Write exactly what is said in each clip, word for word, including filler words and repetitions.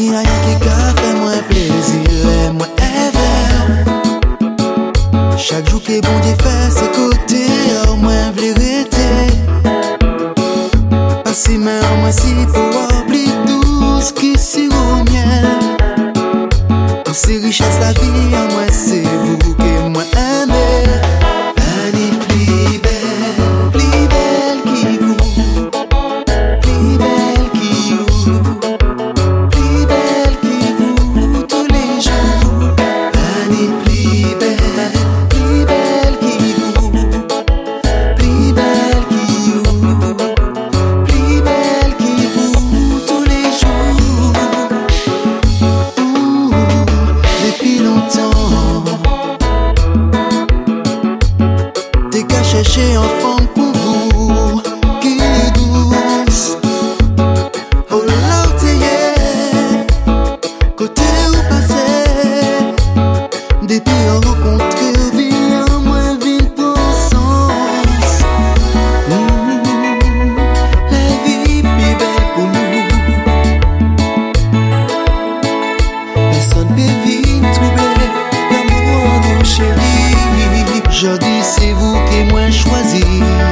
Ni rien qui a fait moins plaisir et moins ever. Chaque jour que bon Dieu fait ses côtés, au moins vérité. Pas si mais au moins si pour oublier tout ce qui s'y au miel. Quand c'est richesse la vie, au moins c'est vous que moi aimé. Annie plus belle, plus belle qui vous, plus belle qui vous, plus belle qui vous tous les jours. Annie plus belle, plus belle qui vous, plus belle qui vous, plus belle qui vous tous les jours. Ouh, depuis longtemps, t'es qu'à chercher un femme pour vous qui est douce. Oh là où t'es, côté où passer. Depuis on rencontré, vie en moins vie pour sens. Mm, la vie plus belle pour nous. Personne peut vivre troubler l'amour en nous chérie. Je dis c'est vous qui moi choisi.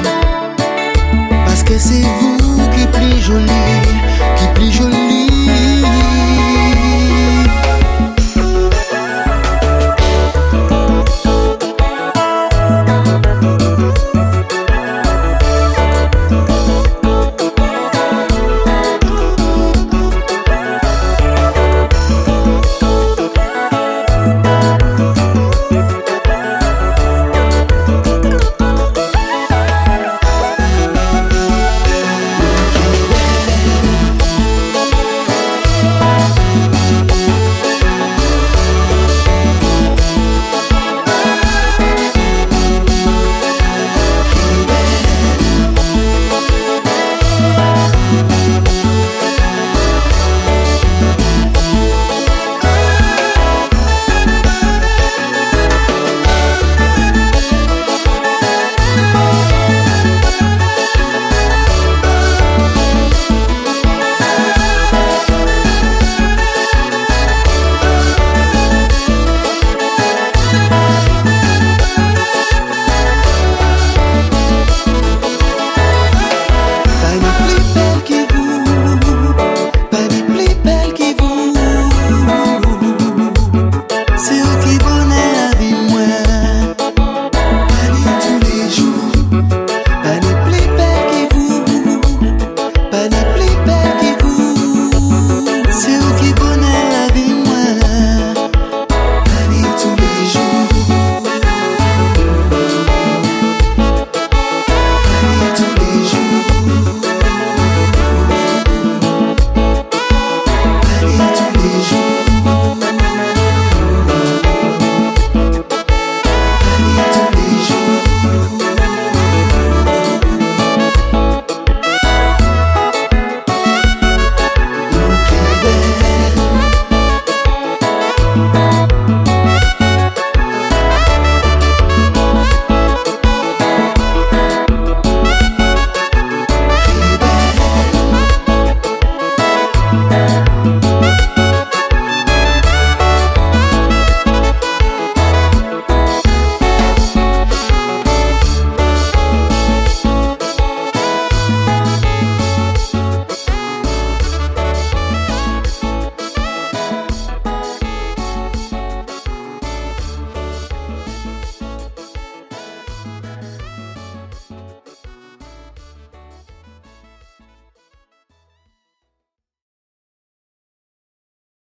Parce que c'est vous qui plus joli, qui plus joli. Tous les jours.